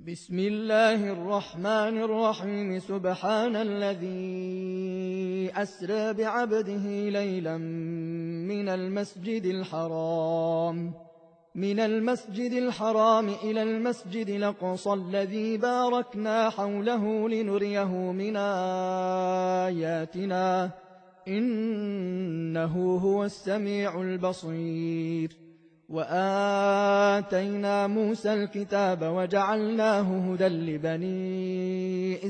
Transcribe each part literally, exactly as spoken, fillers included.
بسم الله الرحمن الرحيم سبحان الذي أسرى بعبده ليلا من المسجد الحرام من المسجد الحرام إلى المسجد الأقصى الذي باركنا حوله لنريه من آياتنا إنه هو السميع البصير. وآتينا موسى الكتاب وجعلناه هدى لبني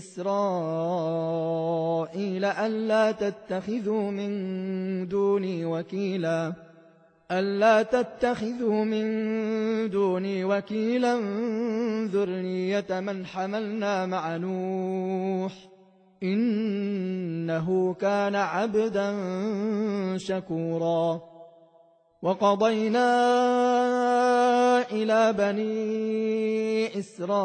إسرائيل ألا تتخذوا من دوني وكيلا ألا تتخذوا من دوني وكيلا ذرية من حملنا مع نوح إنه كان عبدا شكورا. وقضينا إلى بني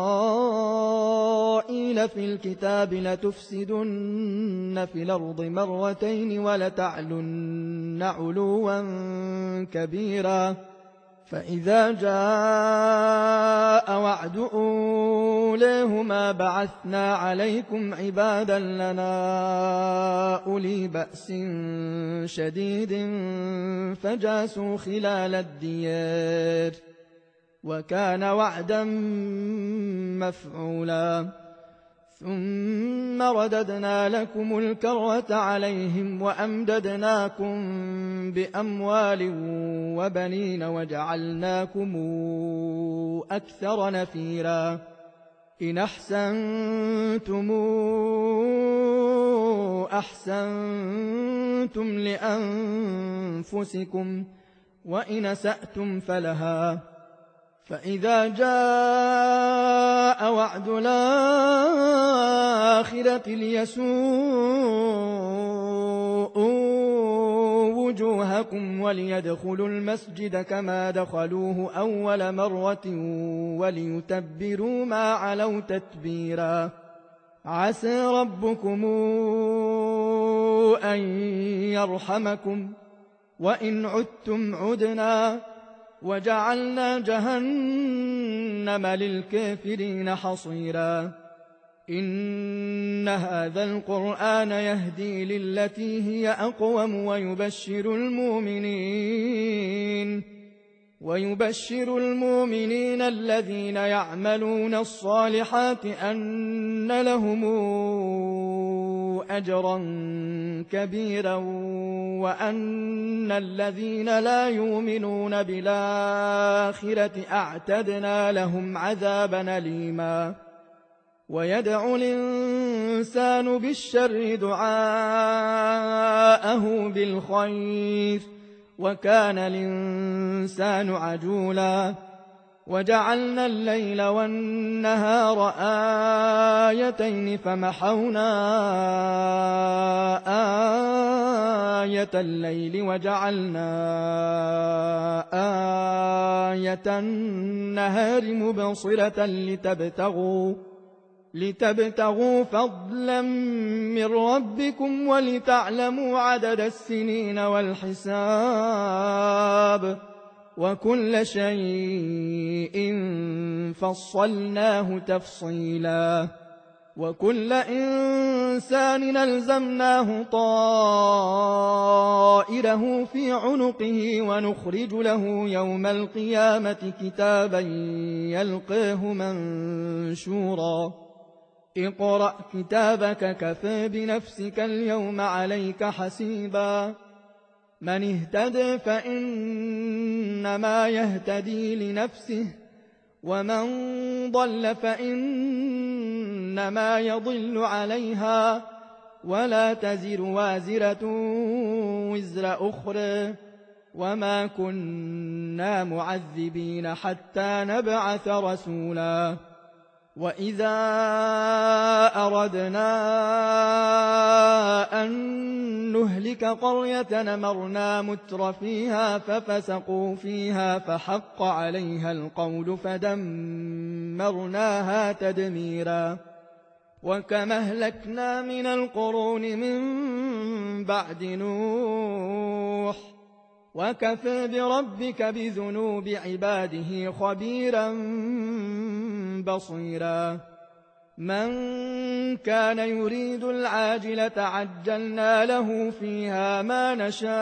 إسرائيل في الكتاب لتفسدن في الأرض مرتين ولتعلن علوا كبيرا فإذا جاء وعد أوليهما بعثنا عليكم عبادا لنا أولي بأس شديد فجاسوا خلال الديار وكان وعدا مفعولا. ثم رددنا لكم الكرة عليهم وأمددناكم بأموال وبنين وجعلناكم أكثر نفيرا. إن أحسنتم أحسنتم لأنفسكم وإن أسأتم فلها. فإذا جاء وعد الآخرة ليسوءوا وجوهكم وليدخلوا المسجد كما دخلوه أول مرة وليتبروا ما علوا تتبيرا. عسى ربكم أن يرحمكم وإن عدتم عدنا وجعلنا جهنم للكافرين حصيرا. إن هذا القرآن يهدي للتي هي أقوم ويبشر المؤمنين ويبشر المؤمنين الذين يعملون الصالحات أن لهم أجرا كبيرا وأن الذين لا يؤمنون بالآخرة أعتدنا لهم عذابا أليما. ويدعو الإنسان بالشر دعاءه بالخير وكان الإنسان عجولا. وجعلنا الليل والنهار آيتين فمحونا آية الليل وجعلنا آية النهار مبصرة لتبتغوا لتبتغوا فضلا من ربكم ولتعلموا عدد السنين والحساب وكل شيء فصلناه تفصيلا. وكل إنسان ألزمناه طائره في عنقه ونخرج له يوم القيامة كتابا يلقاه منشورا. اقرأ كتابك كفى بنفسك اليوم عليك حسيبا. من اهتدى فإنما يهتدي لنفسه ومن ضل فإنما يضل عليها ولا تزر وازرة وزر أخرى وما كنا معذبين حتى نبعث رسولا. وإذا أردنا أن نهلك قرية أمرنا متر فيها ففسقوا فيها فحق عليها القول فدمرناها تدميرا. وكما أهلكنا من القرون من بعد نوح وكفى بربك بذنوب عباده خبيرا بصيرا من كان يريد العاجلة عجلنا له فيها ما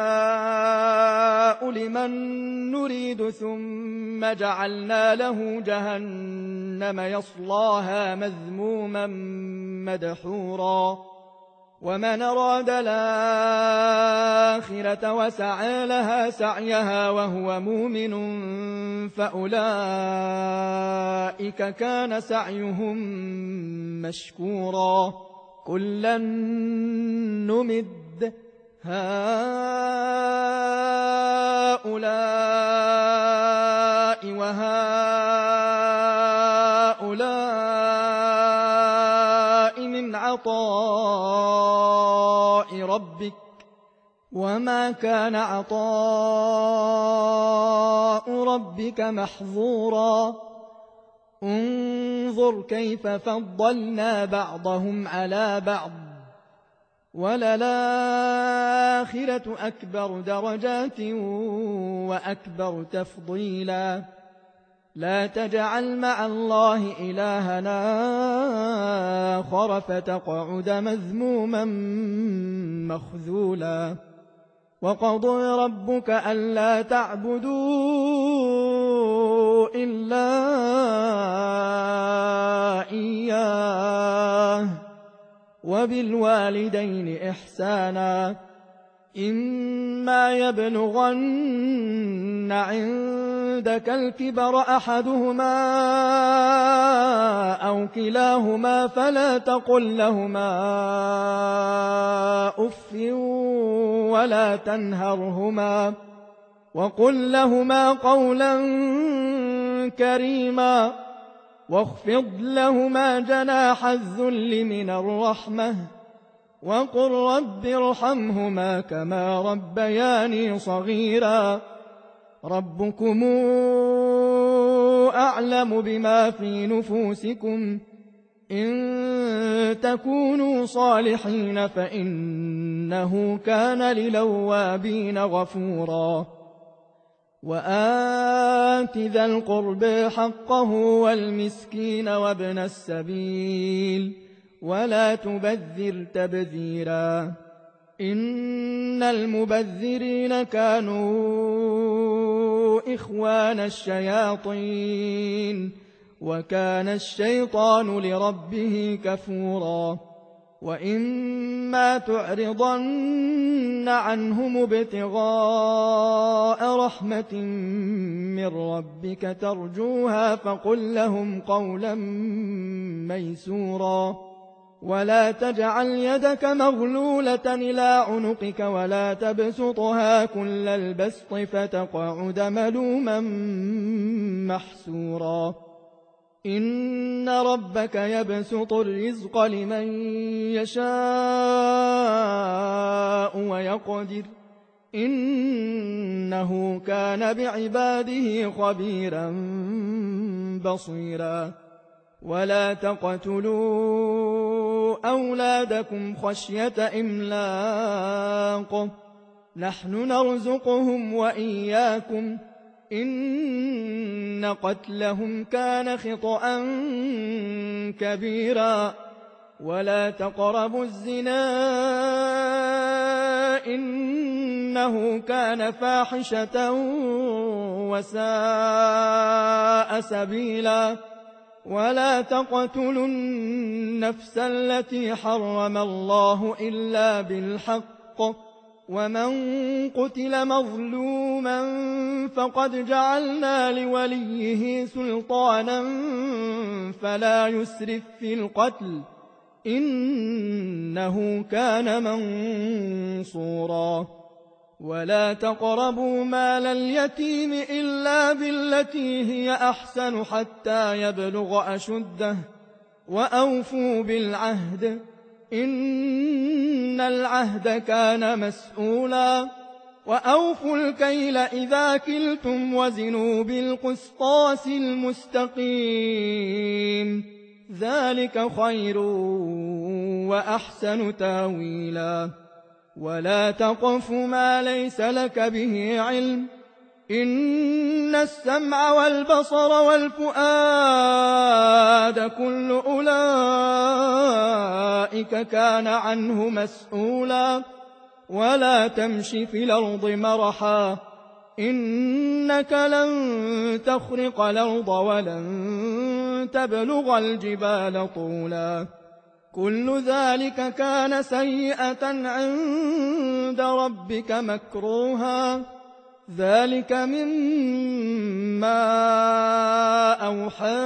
نشاء لمن نريد ثم جعلنا له جهنم يصلاها مذموما مدحورا ومن أراد الآخرة وسعى لها سعيها وهو مؤمن فأولئك كان سعيهم مشكورا كلا نمد هؤلاء وهؤلاء من عطاء ربك وما كان عطاء ربك محظورا انظر كيف فضلنا بعضهم على بعض وللآخرة أكبر درجات وأكبر تفضيلا لا تجعل مع الله إلهنا آخر فتقعد مذموما مخذولا وقضى ربك ألا تعبدوا إلا إياه وبالوالدين إحسانا إما يبلغن عندك الكبر أحدهما أو كلاهما فلا تقل لهما أف ولا تنهرهما وقل لهما قولا كريما واخفض لهما جناح الذل من الرحمة وقل رب ارحمهما كما ربياني صغيرا ربكم أعلم بما في نفوسكم إن تكونوا صالحين فإنه كان للوابين غفورا وآت ذا القرب حقه والمسكين وابن السبيل ولا تبذر تبذيرا إن المبذرين كانوا إخوان الشياطين وكان الشيطان لربه كفورا وإما تعرضن عنهم ابتغاء رحمة من ربك ترجوها فقل لهم قولا ميسورا ولا تجعل يدك مغلولة إلى عنقك ولا تبسطها كل البسط فتقعد ملوما محسورا إن ربك يبسط الرزق لمن يشاء ويقدر إنه كان بعباده خبيرا بصيرا ولا تقتلوا أولادكم خشية إملاق نحن نرزقهم وإياكم إن قتلهم كان خطأ كبيرا ولا تقربوا الزنا إنه كان فاحشة وساء سبيلا ولا تقتلوا النفس التي حرم الله إلا بالحق ومن قتل مظلوما فقد جعلنا لوليه سلطانا فلا يسرف في القتل إنه كان منصورا ولا تقربوا مال اليتيم إلا بالتي هي أحسن حتى يبلغ أشده وأوفوا بالعهد إن العهد كان مسؤولا وأوفوا الكيل إذا كلتم وزنوا بالقسطاس المستقيم ذلك خير وأحسن تاويلا ولا تقف ما ليس لك به علم إن السمع والبصر والفؤاد كل أولئك كان عنه مسؤولا ولا تمش في الأرض مرحا إنك لن تخرق الأرض ولن تبلغ الجبال طولا كل ذلك كان سيئة عند ربك مكروها ذلك مما أوحى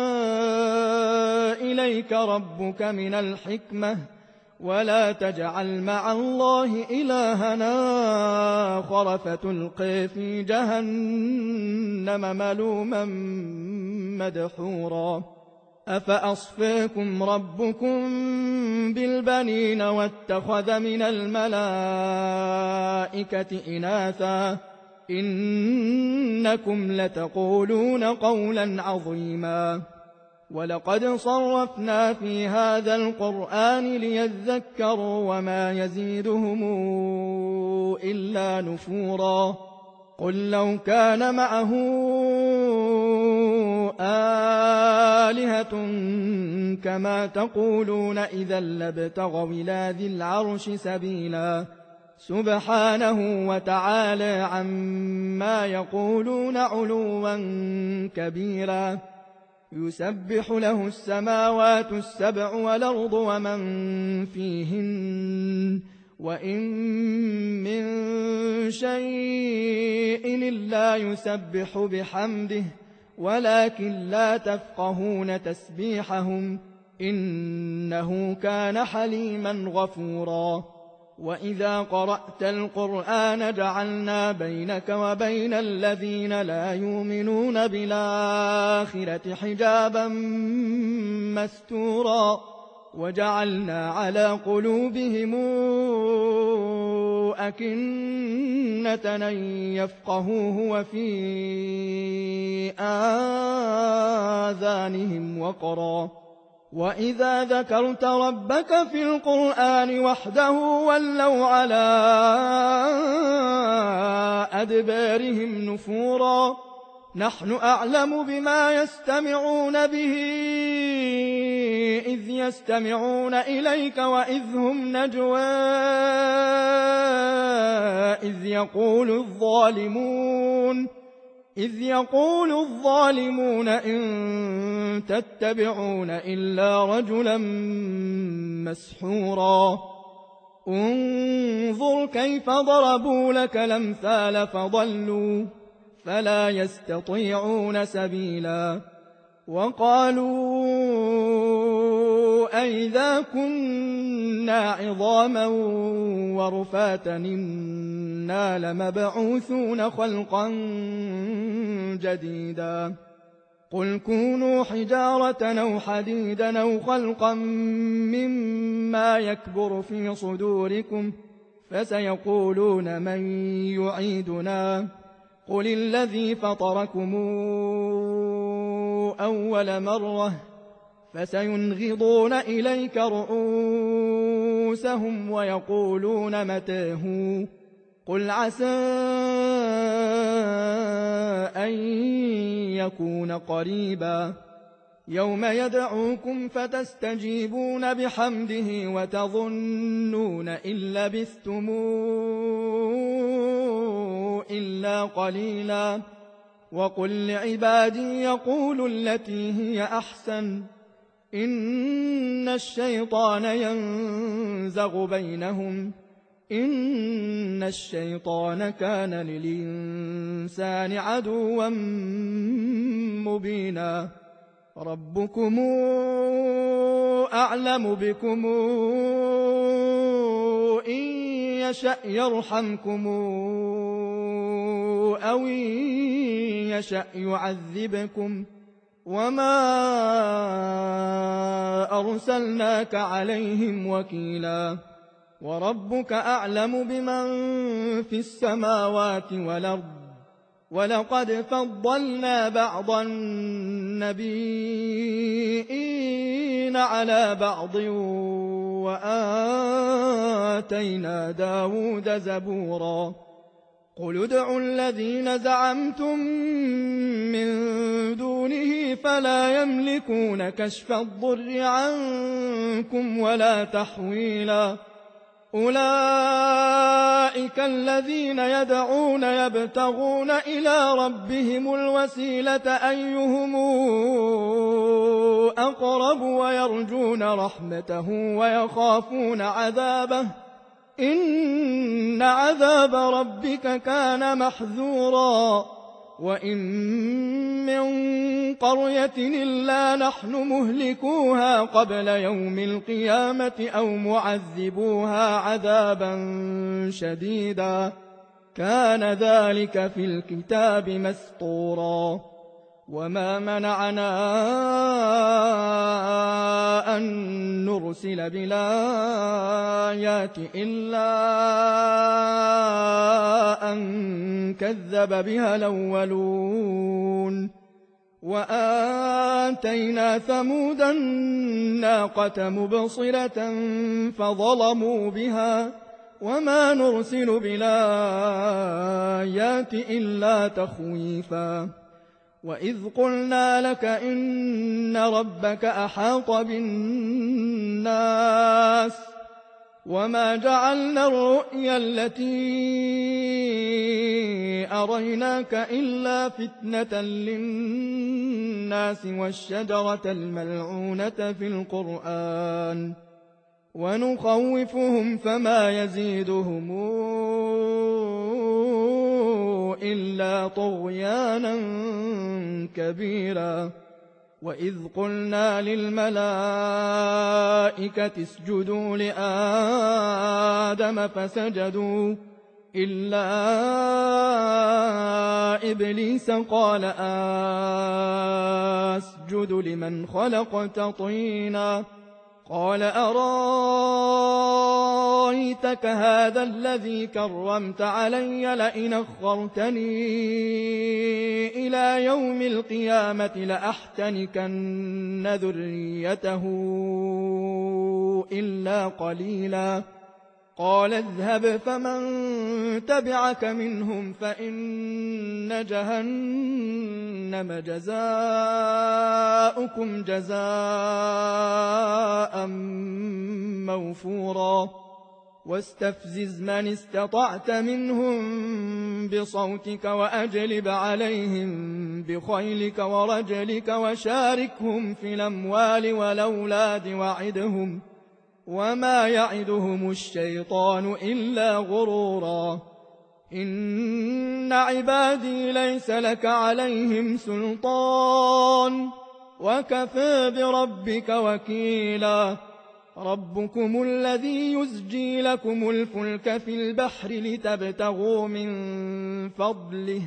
إليك ربك من الحكمة ولا تجعل مع الله إلهنا آخر فتلقي في جهنم ملوما مدحورا أفأصفاكم ربكم بالبنين واتخذ من الملائكة إناثا إنكم لتقولون قولا عظيما ولقد صرفنا في هذا القرآن ليذكروا وما يزيدهم إلا نفورا قل لو كان معه آلهة كما تقولون إذا لابتغوا إلى ذي العرش سبيلا سبحانه وتعالى عما يقولون علوا كبيرا يسبح له السماوات السبع والأرض ومن فيهن وإن من شيء إلا يسبح بحمده ولكن لا تفقهون تسبيحهم إنه كان حليما غفورا وإذا قرأت القرآن جعلنا بينك وبين الذين لا يؤمنون بالآخرة حجابا مستورا وجعلنا على قلوبهم أكنة أن يفقهوه وفي آذانهم وقرا وإذا ذكرت ربك في القرآن وحده ولوا على أدبارهم نفورا نحن أعلم بما يستمعون به إذ يستمعون إليك وإذ هم نجوى إذ يقول الظالمون إذ يقول الظالمون إن تتبعون إلا رجلا مسحورا انظر كيف ضربوا لك الأمثال فضلوا فلا يستطيعون سبيلا وقالوا أئذا كنا عظاما ورفاتا إنا لمبعوثون خلقا جديدا قل كونوا حجارة أو حديدا أو خلقا مما يكبر في صدوركم فسيقولون من يعيدنا قل الذي فطركم أول مرة فسينغضون إليك رؤوسهم ويقولون متى هو قل عسى أن يكون قريبا يوم يدعوكم فتستجيبون بحمده وتظنون إن لبثتم إلا قليلا وقل لعبادي يقولوا التي هي أحسن إن الشيطان ينزغ بينهم إن الشيطان كان للإنسان عدوا مبينا ربكم أعلم بكم إن يشأ يرحمكم أو إن يشأ يعذبكم وما أرسلناك عليهم وكيلا وربك أعلم بمن في السماوات والأرض ولقد فضلنا بعض النبيين على بعض وآتينا داود زبورا قل ادعوا الذين زعمتم من دونه فلا يملكون كشف الضر عنكم ولا تحويلا أولئك الذين يدعون يبتغون إلى ربهم الوسيلة أيهم أقرب ويرجون رحمته ويخافون عذابه إن عذاب ربك كان محذورا وإن من قرية إلا نحن مهلكوها قبل يوم القيامة أو معذبوها عذابا شديدا كان ذلك في الكتاب مسطورا وما منعنا أن نرسل بالآيات إلا أن كذب بها الأولون وآتينا ثمود الناقة مبصرة فظلموا بها وما نرسل بالآيات إلا تخويفا وإذ قلنا لك إن ربك أحاط بالناس وما جعلنا الرؤيا التي أريناك إلا فتنة للناس والشجرة الملعونة في القرآن ونخوفهم فما يزيدهم إلا طغيانا كبيرا وإذ قلنا للملائكة اسجدوا لآدم فسجدوا إلا إبليس قال أسجد لمن خلقت طينا قال أرايتك هذا الذي كرمت علي لئن أخرتني إلى يوم القيامة لأحتنكن ذريته إلا قليلا قال اذهب فمن تبعك منهم فإن جهنم جزاؤكم جزاء موفورا واستفزز من استطعت منهم بصوتك وأجلب عليهم بخيلك ورجلك وشاركهم في الأموال والأولاد وعدهم وما يعدهم الشيطان إلا غرورا إن عبادي ليس لك عليهم سلطان وكفى بربك وكيلا ربكم الذي يزجي لكم الفلك في البحر لتبتغوا من فضله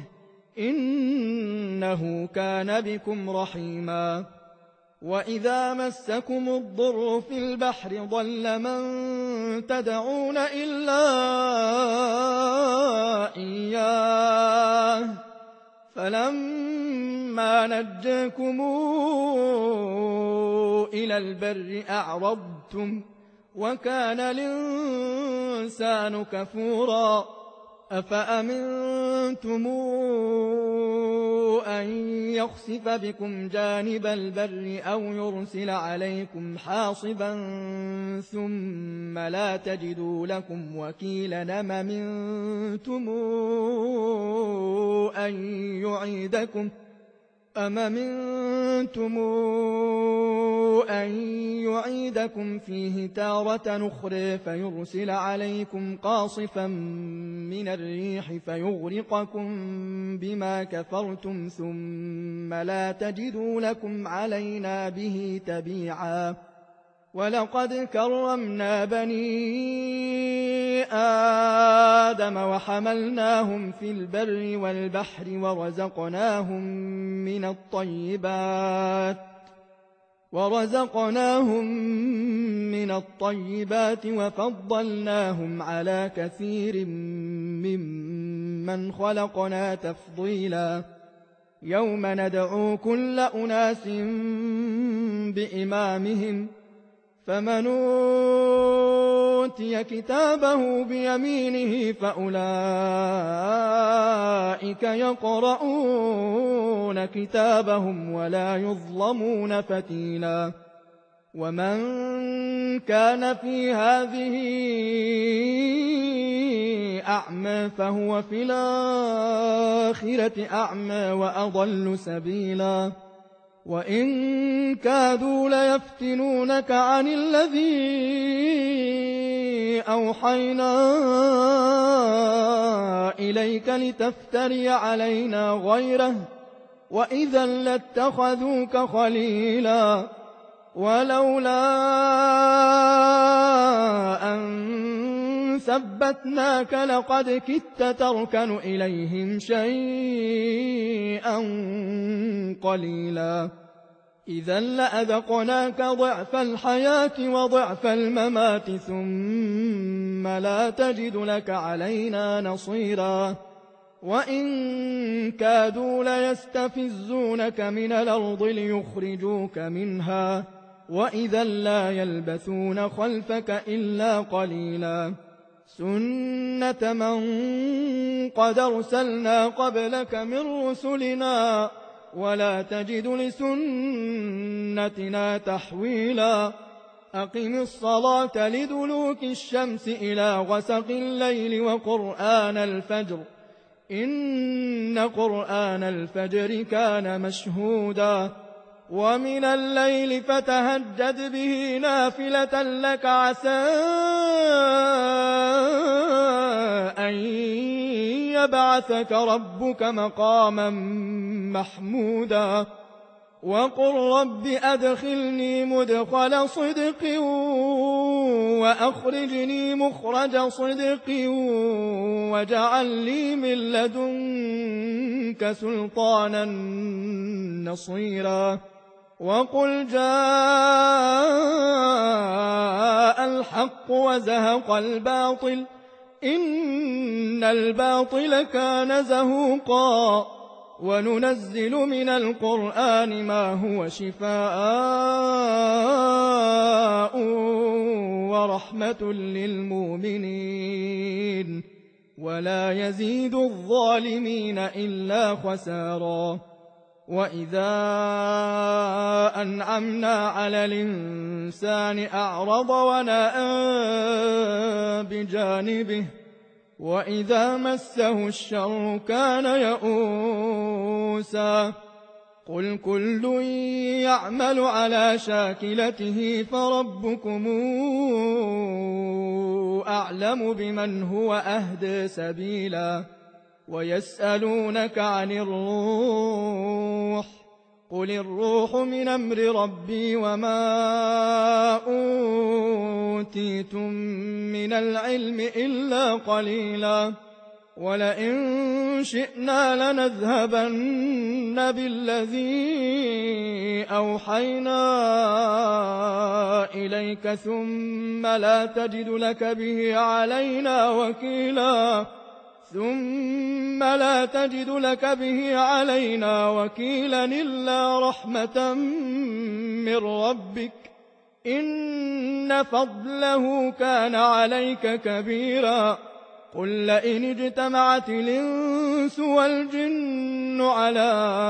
إنه كان بكم رحيما وإذا مسكم الضر في البحر ضل من تدعون إلا إياه فلما نجاكم إلى البر أعرضتم وكان الإنسان كفورا أفأمنتم أن يخسف بكم جانب البر أو يرسل عليكم حاصبا ثم لا تجدوا لكم وكيلا أم أمنتم أن يعيدكم أم أمنتم أن يعيدكم فيه تارة أخرى فيرسل عليكم قاصفا من الريح فيغرقكم بما كفرتم ثم لا تجدوا لكم علينا به تبيعا ولقد كرمنا بني آدم وحملناهم في البر والبحر ورزقناهم من الطيبات ورزقناهم من الطيبات وفضلناهم على كثير ممن خلقنا تفضيلا يوم ندعو كل أناس بإمامهم فمن أوتي كتابه بيمينه فأولئك يقرؤون كتابهم ولا يظلمون فتيلا ومن كان في هذه أعمى فهو في الآخرة أعمى وأضل سبيلا وإن كادوا ليفتنونك عن الذي أوحينا إليك لتفتري علينا غيره وإذا لاتخذوك خليلا ولولا أن ثبتناك لقد كدت تركن إليهم شيئا قليلا إذا لأذقناك ضعف الحياة وضعف الممات ثم لا تجد لك علينا نصيرا وإن كادوا ليستفزونك من الأرض ليخرجوك منها وإذا لا يلبثون خلفك إلا قليلا سنة من قد أرسلنا قبلك من رسلنا ولا تجد لسنتنا تحويلا أقم الصلاة لدلوك الشمس إلى غسق الليل وقرآن الفجر إن قرآن الفجر كان مشهودا ومن الليل فتهجد به نافلة لك عسى أن يبعثك ربك مقاما محمودا وقل رب أدخلني مدخل صدق وأخرجني مخرج صدق واجعل لي من لدنك سلطانا نصيرا وقل جاء الحق وزهق الباطل إن الباطل كان زهوقا وننزل من القرآن ما هو شفاء ورحمة للمؤمنين ولا يزيد الظالمين إلا خسارا وإذا أنعمنا على الإنسان أعرض ونأى بجانبه وإذا مسه الشر كان يئوسا قل كل يعمل على شاكلته فربكم أعلم بمن هو أهدى سبيلا ويسألونك عن الروح قل الروح من أمر ربي وما أوتيتم من العلم إلا قليلا ولئن شئنا لنذهبن بالذي أوحينا إليك ثم لا تجد لك به علينا وكيلا ثم لا تجد لك به علينا وكيلا إلا رحمة من ربك إن فضله كان عليك كبيرا قل لئن اجتمعت الإنس والجن على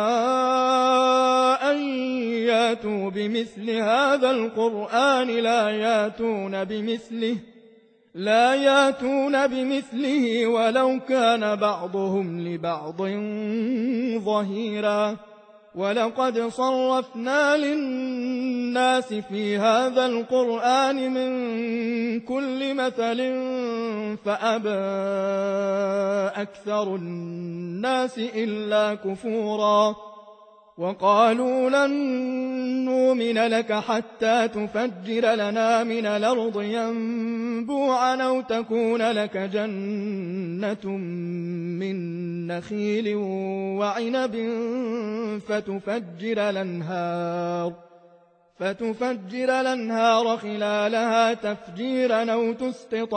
أن ياتوا بمثل هذا القرآن لا ياتون بمثله لا ياتون بمثله ولو كان بعضهم لبعض ظهيرا ولقد صرفنا للناس في هذا القرآن من كل مثل فأبى أكثر الناس إلا كفورا وقالوا لن نؤمن لك حتى تفجر لنا من الأرض ينبوعا أو تكون لك جنة من نخيل وعنب فتفجر الأنهار فتفجر الأنهار خلالها تفجيرا أو تسقط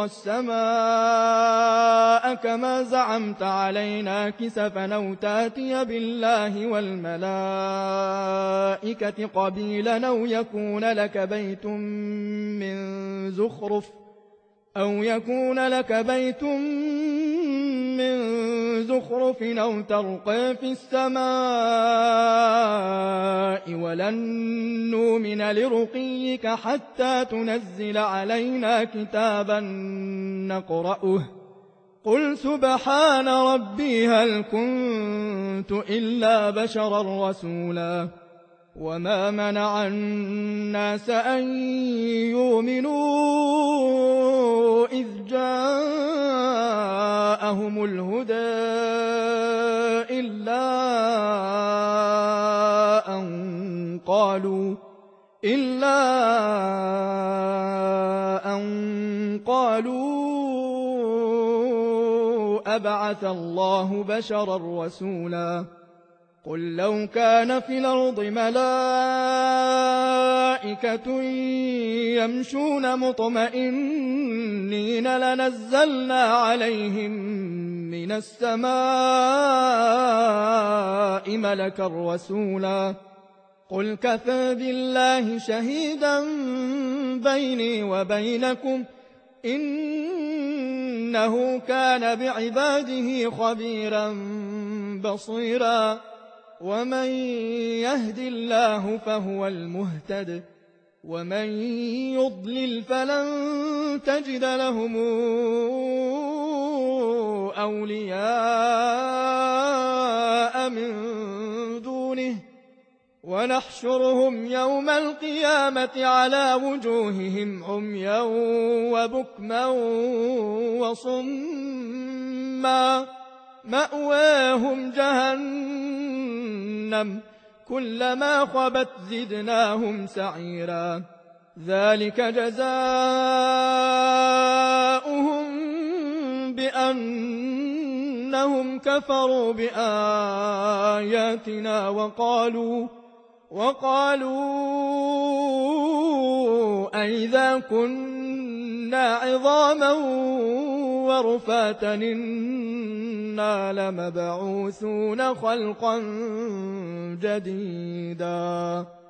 السماء كما زعمت علينا كسفا أو تاتي بالله والملائكة قبيلا أو يكون لك بيت من زخرف أو يكون لك بيت من زخرف أو ترقى في السماء ولن نؤمن لرقيك حتى تنزل علينا كتابا نقرأه قل سبحان ربي هل كنت إلا بشرا رسولا وما منع الناس أن يؤمنوا إذ جاءهم الهدى إلا أن قالوا إلا أن قالوا أبعث الله بشرا رسولا قل لو كان في الأرض ملائكة يمشون مطمئنين لنزلنا عليهم من السماء ملكا رسولا قل كفى بالله شهيدا بيني وبينكم إنه كان بعباده خبيرا بصيرا ومن يهد الله فهو المهتد ومن يضلل فلن تجد لهم أولياء من دونه ونحشرهم يوم القيامة على وجوههم عميا وبكما وصما مأواهم جهنم كلما خبت زدناهم سعيرا ذلك جزاؤهم بأنهم كفروا بآياتنا وقالوا وقالوا أئذا كنا عظاما ورفاتا إنا لمبعوثون خلقا جديدا